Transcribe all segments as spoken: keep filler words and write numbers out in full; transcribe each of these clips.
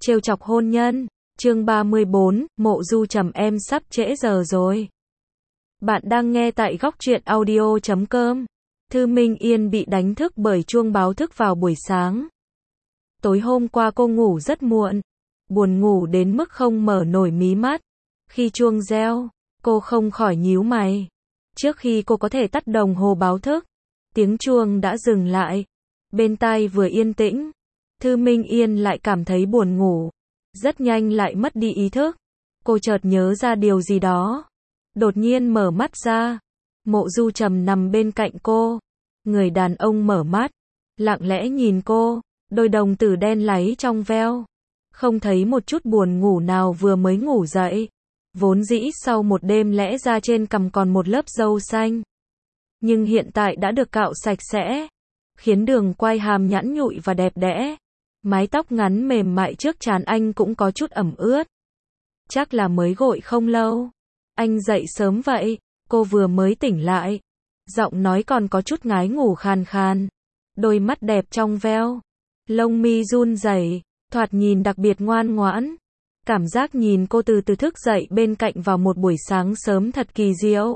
Trêu chọc hôn nhân. Chương ba mươi bốn, Mộ Du Trầm em sắp trễ giờ rồi. Bạn đang nghe tại góc truyện audio chấm com. Thư Minh Yên bị đánh thức bởi chuông báo thức vào buổi sáng. Tối hôm qua cô ngủ rất muộn, buồn ngủ đến mức không mở nổi mí mắt. Khi chuông reo, cô không khỏi nhíu mày. Trước khi cô có thể tắt đồng hồ báo thức, tiếng chuông đã dừng lại. Bên tai vừa yên tĩnh, Thư Minh Yên lại cảm thấy buồn ngủ. Rất nhanh lại mất đi ý thức. Cô chợt nhớ ra điều gì đó. Đột nhiên mở mắt ra. Mộ Du Trầm nằm bên cạnh cô. Người đàn ông mở mắt, lặng lẽ nhìn cô, đôi đồng tử đen láy trong veo. Không thấy một chút buồn ngủ nào vừa mới ngủ dậy. Vốn dĩ sau một đêm lẽ ra trên cằm còn một lớp râu xanh. Nhưng hiện tại đã được cạo sạch sẽ, khiến đường quai hàm nhẵn nhụi và đẹp đẽ. Mái tóc ngắn mềm mại trước trán anh cũng có chút ẩm ướt. Chắc là mới gội không lâu. Anh dậy sớm vậy, cô vừa mới tỉnh lại. Giọng nói còn có chút ngái ngủ khàn khàn. Đôi mắt đẹp trong veo. Lông mi run rẩy, thoạt nhìn đặc biệt ngoan ngoãn. Cảm giác nhìn cô từ từ thức dậy bên cạnh vào một buổi sáng sớm thật kỳ diệu.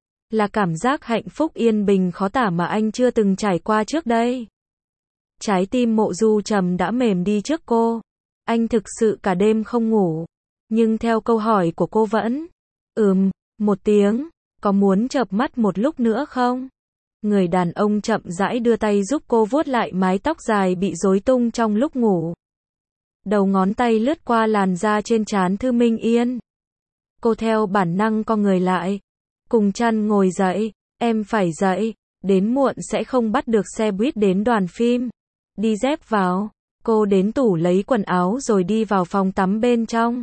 Là cảm giác hạnh phúc yên bình khó tả mà anh chưa từng trải qua trước đây. Trái tim Mộ Du Trầm đã mềm đi trước cô. Anh thực sự cả đêm không ngủ. Nhưng theo câu hỏi của cô vẫn ừm, một tiếng. Có muốn chợp mắt một lúc nữa không? Người đàn ông chậm rãi đưa tay giúp cô vuốt lại mái tóc dài bị rối tung trong lúc ngủ. Đầu ngón tay lướt qua làn da trên trán Thư Minh Yên. Cô theo bản năng co người lại. Cùng chăn ngồi dậy. Em phải dậy. Đến muộn sẽ không bắt được xe buýt đến đoàn phim. Đi dép vào. Cô đến tủ lấy quần áo rồi đi vào phòng tắm bên trong.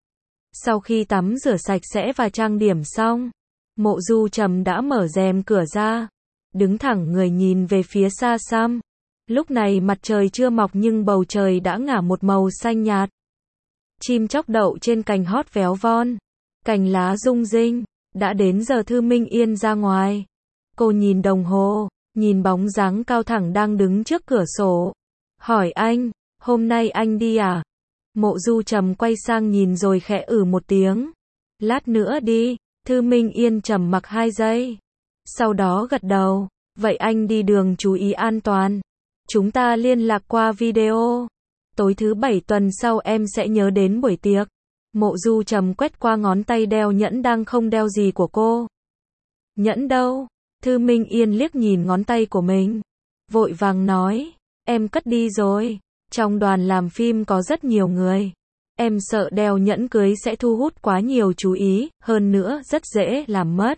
Sau khi tắm rửa sạch sẽ và trang điểm xong, Mộ Du Trầm đã mở rèm cửa ra. Đứng thẳng người nhìn về phía xa xăm. Lúc này mặt trời chưa mọc nhưng bầu trời đã ngả một màu xanh nhạt. Chim chóc đậu trên cành hót véo von. Cành lá rung rinh. Đã đến giờ Thư Minh Yên ra ngoài. Cô nhìn đồng hồ, nhìn bóng dáng cao thẳng đang đứng trước cửa sổ. Hỏi anh, hôm nay anh đi à? Mộ Du Trầm quay sang nhìn rồi khẽ ử một tiếng. Lát nữa đi. Thư Minh Yên trầm mặc hai giây. Sau đó gật đầu. Vậy anh đi đường chú ý an toàn. Chúng ta liên lạc qua video. Tối thứ bảy tuần sau em sẽ nhớ đến buổi tiệc. Mộ Du Trầm quét qua ngón tay đeo nhẫn đang không đeo gì của cô. Nhẫn đâu? Thư Minh Yên liếc nhìn ngón tay của mình. Vội vàng nói. Em cất đi rồi. Trong đoàn làm phim có rất nhiều người. Em sợ đeo nhẫn cưới sẽ thu hút quá nhiều chú ý, hơn nữa rất dễ làm mất.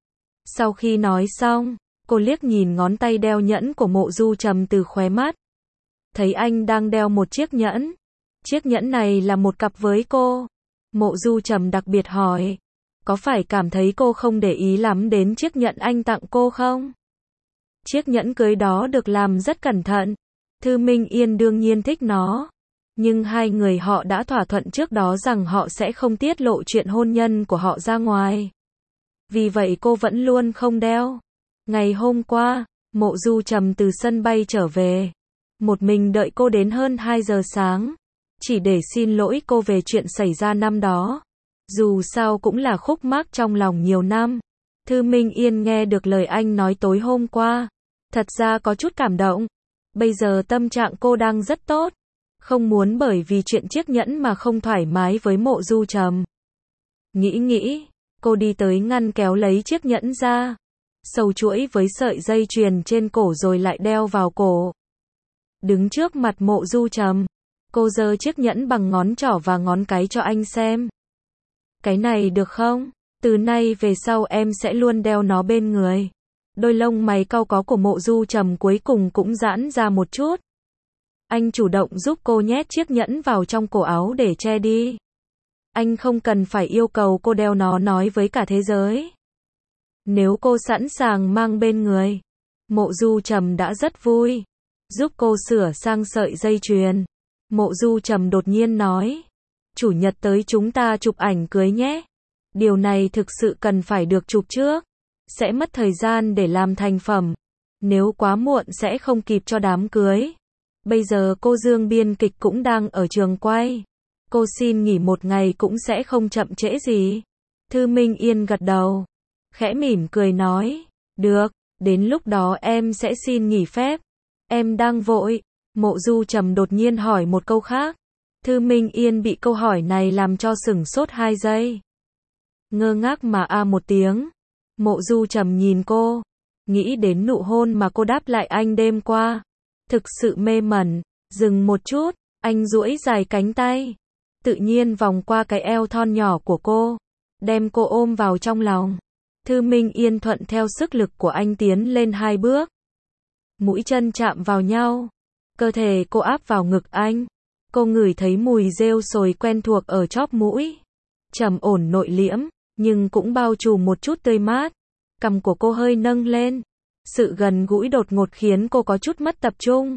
Sau khi nói xong, cô liếc nhìn ngón tay đeo nhẫn của Mộ Du Trầm từ khóe mắt. Thấy anh đang đeo một chiếc nhẫn. Chiếc nhẫn này là một cặp với cô. Mộ Du Trầm đặc biệt hỏi. Có phải cảm thấy cô không để ý lắm đến chiếc nhẫn anh tặng cô không? Chiếc nhẫn cưới đó được làm rất cẩn thận. Thư Minh Yên đương nhiên thích nó. Nhưng hai người họ đã thỏa thuận trước đó rằng họ sẽ không tiết lộ chuyện hôn nhân của họ ra ngoài. Vì vậy cô vẫn luôn không đeo. Ngày hôm qua, Mộ Du Trầm từ sân bay trở về. Một mình đợi cô đến hơn hai giờ sáng. Chỉ để xin lỗi cô về chuyện xảy ra năm đó. Dù sao cũng là khúc mắc trong lòng nhiều năm. Thư Minh Yên nghe được lời anh nói tối hôm qua. Thật ra có chút cảm động. Bây giờ tâm trạng cô đang rất tốt. Không muốn bởi vì chuyện chiếc nhẫn mà không thoải mái với Mộ Du Trầm. Nghĩ nghĩ, cô đi tới ngăn kéo lấy chiếc nhẫn ra. Sâu chuỗi với sợi dây chuyền trên cổ rồi lại đeo vào cổ. Đứng trước mặt Mộ Du Trầm, cô giơ chiếc nhẫn bằng ngón trỏ và ngón cái cho anh xem. Cái này được không? Từ nay về sau em sẽ luôn đeo nó bên người. Đôi lông mày cau có của Mộ Du Trầm cuối cùng cũng giãn ra một chút. Anh chủ động giúp cô nhét chiếc nhẫn vào trong cổ áo để che đi. Anh không cần phải yêu cầu cô đeo nó nói với cả thế giới. Nếu cô sẵn sàng mang bên người, Mộ Du Trầm đã rất vui. Giúp cô sửa sang sợi dây chuyền. Mộ Du Trầm đột nhiên nói. Chủ nhật tới chúng ta chụp ảnh cưới nhé. Điều này thực sự cần phải được chụp trước. Sẽ mất thời gian để làm thành phẩm. Nếu quá muộn sẽ không kịp cho đám cưới. Bây giờ cô Dương biên kịch cũng đang ở trường quay. Cô xin nghỉ một ngày cũng sẽ không chậm trễ gì. Thư Minh Yên gật đầu. Khẽ mỉm cười nói. Được, đến lúc đó em sẽ xin nghỉ phép. Em đang vội. Mộ Du Trầm đột nhiên hỏi một câu khác. Thư Minh Yên bị câu hỏi này làm cho sửng sốt hai giây. Ngơ ngác mà a một tiếng. Mộ Du Trầm nhìn cô. Nghĩ đến nụ hôn mà cô đáp lại anh đêm qua. Thực sự mê mẩn. Dừng một chút, anh duỗi dài cánh tay. Tự nhiên vòng qua cái eo thon nhỏ của cô. Đem cô ôm vào trong lòng. Thư Minh Yên thuận theo sức lực của anh tiến lên hai bước. Mũi chân chạm vào nhau. Cơ thể cô áp vào ngực anh. Cô ngửi thấy mùi rêu sồi quen thuộc ở chóp mũi. Trầm ổn nội liễm, nhưng cũng bao trùm một chút tươi mát. Cằm của cô hơi nâng lên. Sự gần gũi đột ngột khiến cô có chút mất tập trung.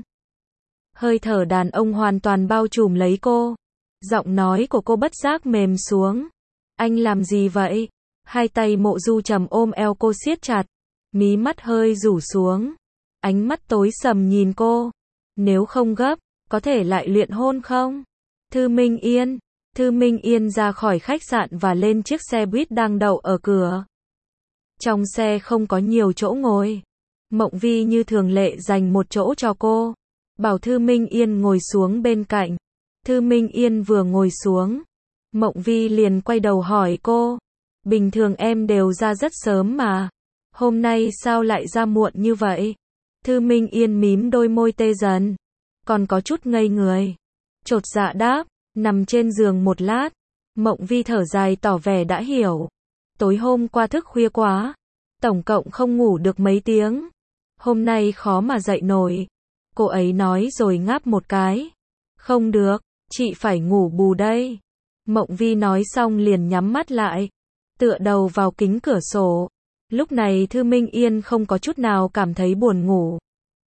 Hơi thở đàn ông hoàn toàn bao trùm lấy cô. Giọng nói của cô bất giác mềm xuống. Anh làm gì vậy? Hai tay Mộ Du Trầm ôm eo cô siết chặt. Mí mắt hơi rủ xuống. Ánh mắt tối sầm nhìn cô. Nếu không gấp, có thể lại luyện hôn không? Thư Minh Yên. Thư Minh Yên ra khỏi khách sạn và lên chiếc xe buýt đang đậu ở cửa. Trong xe không có nhiều chỗ ngồi. Mộng Vi như thường lệ dành một chỗ cho cô. Bảo Thư Minh Yên ngồi xuống bên cạnh. Thư Minh Yên vừa ngồi xuống. Mộng Vi liền quay đầu hỏi cô. Bình thường em đều ra rất sớm mà. Hôm nay sao lại ra muộn như vậy? Thư Minh Yên mím đôi môi tê dần. Còn có chút ngây người. Chột dạ đáp. Nằm trên giường một lát. Mộng Vi thở dài tỏ vẻ đã hiểu. Tối hôm qua thức khuya quá. Tổng cộng không ngủ được mấy tiếng. Hôm nay khó mà dậy nổi. Cô ấy nói rồi ngáp một cái. Không được, chị phải ngủ bù đây. Mộng Vi nói xong liền nhắm mắt lại. Tựa đầu vào kính cửa sổ. Lúc này Thư Minh Yên không có chút nào cảm thấy buồn ngủ.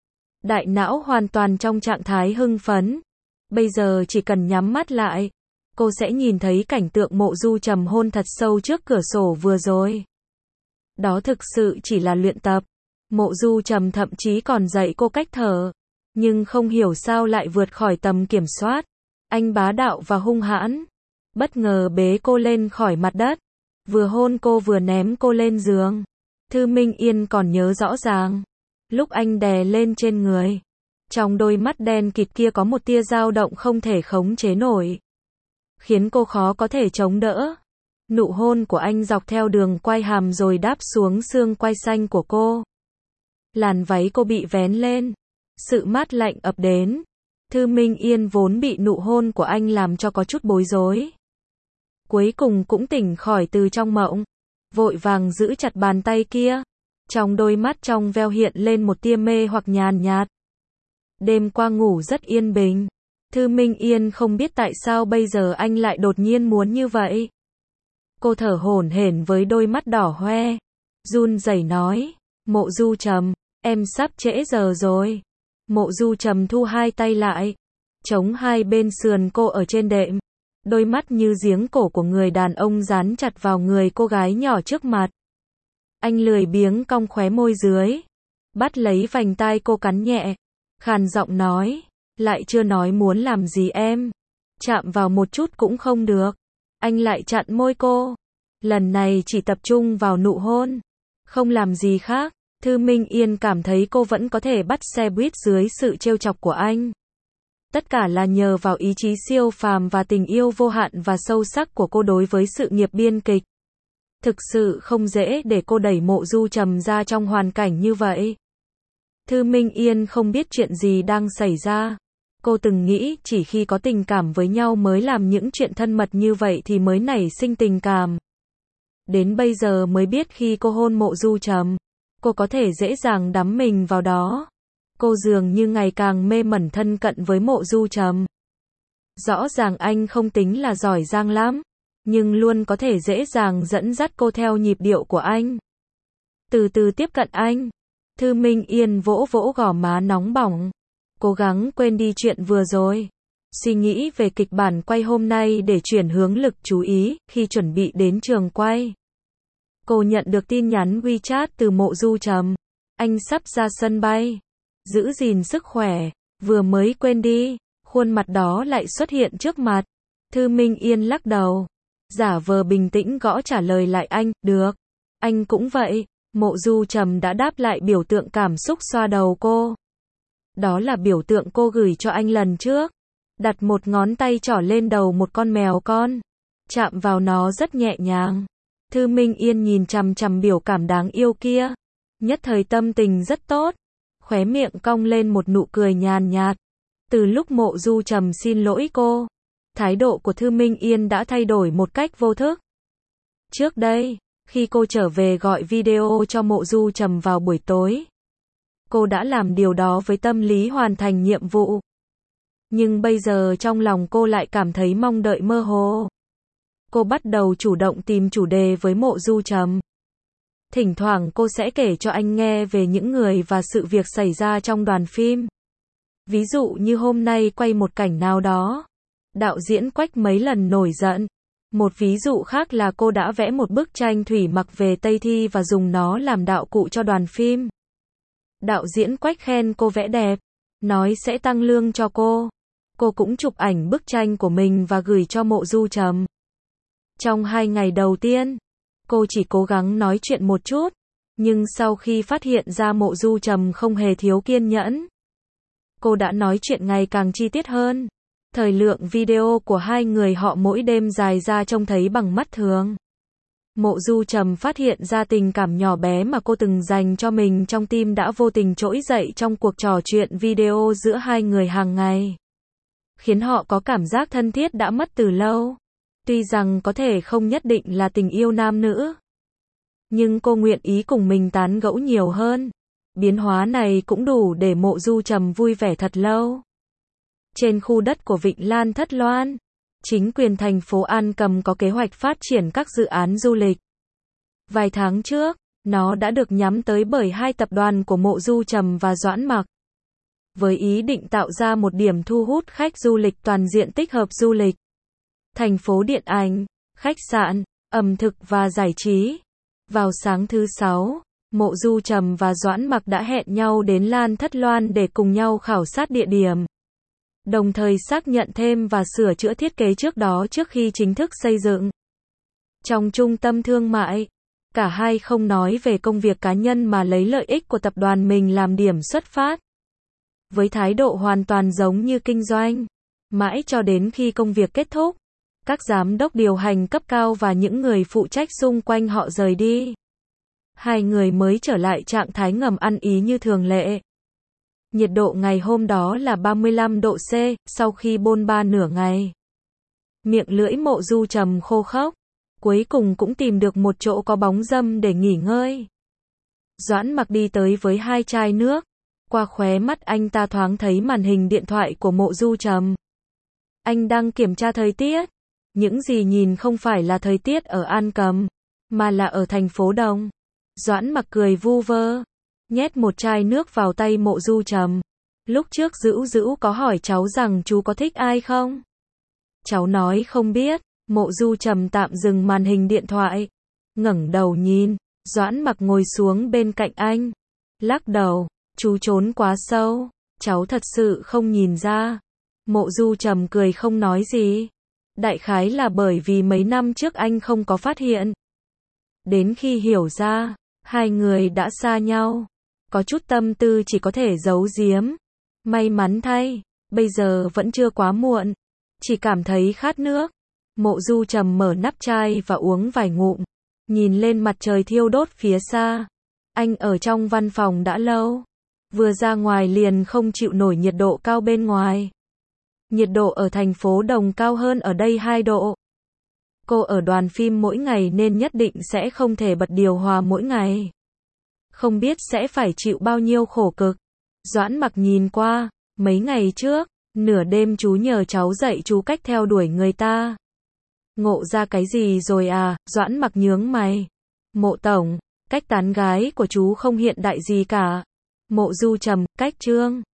Đại não hoàn toàn trong trạng thái hưng phấn. Bây giờ chỉ cần nhắm mắt lại. Cô sẽ nhìn thấy cảnh tượng Mộ Du Trầm hôn thật sâu trước cửa sổ vừa rồi. Đó thực sự chỉ là luyện tập. Mộ Du Trầm thậm chí còn dạy cô cách thở. Nhưng không hiểu sao lại vượt khỏi tầm kiểm soát. Anh bá đạo và hung hãn. Bất ngờ bế cô lên khỏi mặt đất. Vừa hôn cô vừa ném cô lên giường. Thư Minh Yên còn nhớ rõ ràng. Lúc anh đè lên trên người. Trong đôi mắt đen kịt kia có một tia dao động không thể khống chế nổi. Khiến cô khó có thể chống đỡ. Nụ hôn của anh dọc theo đường quai hàm rồi đáp xuống xương quai xanh của cô. Làn váy cô bị vén lên. Sự mát lạnh ập đến. Thư Minh Yên vốn bị nụ hôn của anh làm cho có chút bối rối. Cuối cùng cũng tỉnh khỏi từ trong mộng. Vội vàng giữ chặt bàn tay kia. Trong đôi mắt trong veo hiện lên một tia mê hoặc nhàn nhạt. Đêm qua ngủ rất yên bình. Thư Minh Yên không biết tại sao bây giờ anh lại đột nhiên muốn như vậy. Cô thở hổn hển với đôi mắt đỏ hoe. Run rẩy nói. Mộ Du Trầm, em sắp trễ giờ rồi. Mộ Du Trầm thu hai tay lại. Chống hai bên sườn cô ở trên đệm. Đôi mắt như giếng cổ của người đàn ông dán chặt vào người cô gái nhỏ trước mặt. Anh lười biếng cong khóe môi dưới. Bắt lấy vành tai cô cắn nhẹ. Khàn giọng nói. Lại chưa nói muốn làm gì em. Chạm vào một chút cũng không được. Anh lại chặn môi cô. Lần này chỉ tập trung vào nụ hôn. Không làm gì khác. Thư Minh Yên cảm thấy cô vẫn có thể bắt xe buýt dưới sự trêu chọc của anh. Tất cả là nhờ vào ý chí siêu phàm và tình yêu vô hạn và sâu sắc của cô đối với sự nghiệp biên kịch. Thực sự không dễ để cô đẩy Mộ Du Trầm ra trong hoàn cảnh như vậy. Thư Minh Yên không biết chuyện gì đang xảy ra. Cô từng nghĩ chỉ khi có tình cảm với nhau mới làm những chuyện thân mật như vậy thì mới nảy sinh tình cảm. Đến bây giờ mới biết khi cô hôn Mộ Du Trầm, cô có thể dễ dàng đắm mình vào đó. Cô dường như ngày càng mê mẩn thân cận với Mộ Du Trầm. Rõ ràng anh không tính là giỏi giang lắm, nhưng luôn có thể dễ dàng dẫn dắt cô theo nhịp điệu của anh. Từ từ tiếp cận anh. Thư Minh Yên vỗ vỗ gò má nóng bỏng. Cố gắng quên đi chuyện vừa rồi. Suy nghĩ về kịch bản quay hôm nay để chuyển hướng lực chú ý khi chuẩn bị đến trường quay. Cô nhận được tin nhắn WeChat từ Mộ Du Trầm. Anh sắp ra sân bay. Giữ gìn sức khỏe. Vừa mới quên đi, khuôn mặt đó lại xuất hiện trước mặt. Thư Minh Yên lắc đầu, giả vờ bình tĩnh gõ trả lời lại anh, được. Anh cũng vậy. Mộ Du Trầm đã đáp lại biểu tượng cảm xúc xoa đầu cô. Đó là biểu tượng cô gửi cho anh lần trước. Đặt một ngón tay trỏ lên đầu một con mèo con. Chạm vào nó rất nhẹ nhàng. Thư Minh Yên nhìn chằm chằm biểu cảm đáng yêu kia. Nhất thời tâm tình rất tốt. Khóe miệng cong lên một nụ cười nhàn nhạt. Từ lúc Mộ Du Trầm xin lỗi cô, thái độ của Thư Minh Yên đã thay đổi một cách vô thức. Trước đây, khi cô trở về gọi video cho Mộ Du Trầm vào buổi tối, cô đã làm điều đó với tâm lý hoàn thành nhiệm vụ. Nhưng bây giờ trong lòng cô lại cảm thấy mong đợi mơ hồ. Cô bắt đầu chủ động tìm chủ đề với Mộ Du Trầm. Thỉnh thoảng cô sẽ kể cho anh nghe về những người và sự việc xảy ra trong đoàn phim. Ví dụ như hôm nay quay một cảnh nào đó, đạo diễn Quách mấy lần nổi giận. Một ví dụ khác là cô đã vẽ một bức tranh thủy mặc về Tây Thi và dùng nó làm đạo cụ cho đoàn phim. Đạo diễn Quách khen cô vẽ đẹp, nói sẽ tăng lương cho cô. Cô cũng chụp ảnh bức tranh của mình và gửi cho Mộ Du Trầm. Trong hai ngày đầu tiên, cô chỉ cố gắng nói chuyện một chút, nhưng sau khi phát hiện ra Mộ Du Trầm không hề thiếu kiên nhẫn, cô đã nói chuyện ngày càng chi tiết hơn. Thời lượng video của hai người họ mỗi đêm dài ra trông thấy bằng mắt thường. Mộ Du Trầm phát hiện ra tình cảm nhỏ bé mà cô từng dành cho mình trong tim đã vô tình trỗi dậy trong cuộc trò chuyện video giữa hai người hàng ngày, khiến họ có cảm giác thân thiết đã mất từ lâu. Tuy rằng có thể không nhất định là tình yêu nam nữ, nhưng cô nguyện ý cùng mình tán gẫu nhiều hơn. Biến hóa này cũng đủ để Mộ Du Trầm vui vẻ thật lâu. Trên khu đất của Vịnh Lan Thất Loan, chính quyền thành phố An Cầm có kế hoạch phát triển các dự án du lịch. Vài tháng trước, nó đã được nhắm tới bởi hai tập đoàn của Mộ Du Trầm và Doãn Mặc, với ý định tạo ra một điểm thu hút khách du lịch toàn diện tích hợp du lịch, thành phố điện ảnh, khách sạn, ẩm thực và giải trí. Vào sáng thứ Sáu, Mộ Du Trầm và Doãn Mặc đã hẹn nhau đến Lan Thất Loan để cùng nhau khảo sát địa điểm, đồng thời xác nhận thêm và sửa chữa thiết kế trước đó trước khi chính thức xây dựng. Trong trung tâm thương mại, cả hai không nói về công việc cá nhân mà lấy lợi ích của tập đoàn mình làm điểm xuất phát, với thái độ hoàn toàn giống như kinh doanh. Mãi cho đến khi công việc kết thúc, các giám đốc điều hành cấp cao và những người phụ trách xung quanh họ rời đi, hai người mới trở lại trạng thái ngầm ăn ý như thường lệ. Nhiệt độ ngày hôm đó là ba mươi lăm độ C, sau khi bôn ba nửa ngày, miệng lưỡi Mộ Du Trầm khô khốc, cuối cùng cũng tìm được một chỗ có bóng râm để nghỉ ngơi. Doãn Mặc đi tới với hai chai nước, qua khóe mắt anh ta thoáng thấy màn hình điện thoại của Mộ Du Trầm. Anh đang kiểm tra thời tiết. Những gì nhìn không phải là thời tiết ở An Cầm, mà là ở thành phố Đồng. Doãn Mặc cười vu vơ, nhét một chai nước vào tay Mộ Du Trầm. Lúc trước Dữu Dữu có hỏi cháu rằng chú có thích ai không? Cháu nói không biết. Mộ Du Trầm tạm dừng màn hình điện thoại, ngẩng đầu nhìn. Doãn Mặc ngồi xuống bên cạnh anh, lắc đầu, chú trốn quá sâu, cháu thật sự không nhìn ra. Mộ Du Trầm cười không nói gì. Đại khái là bởi vì mấy năm trước anh không có phát hiện. Đến khi hiểu ra, hai người đã xa nhau, có chút tâm tư chỉ có thể giấu giếm. May mắn thay, bây giờ vẫn chưa quá muộn. Chỉ cảm thấy khát nước. Mộ Du Trầm mở nắp chai và uống vài ngụm, nhìn lên mặt trời thiêu đốt phía xa. Anh ở trong văn phòng đã lâu, vừa ra ngoài liền không chịu nổi nhiệt độ cao bên ngoài. Nhiệt độ ở thành phố Đồng cao hơn ở đây hai độ. Cô ở đoàn phim mỗi ngày nên nhất định sẽ không thể bật điều hòa mỗi ngày. Không biết sẽ phải chịu bao nhiêu khổ cực. Doãn Mặc nhìn qua, mấy ngày trước, nửa đêm chú nhờ cháu dạy chú cách theo đuổi người ta. Ngộ ra cái gì rồi à? Doãn Mặc nhướng mày. Mộ tổng, cách tán gái của chú không hiện đại gì cả. Mộ Du Trầm, cách Trương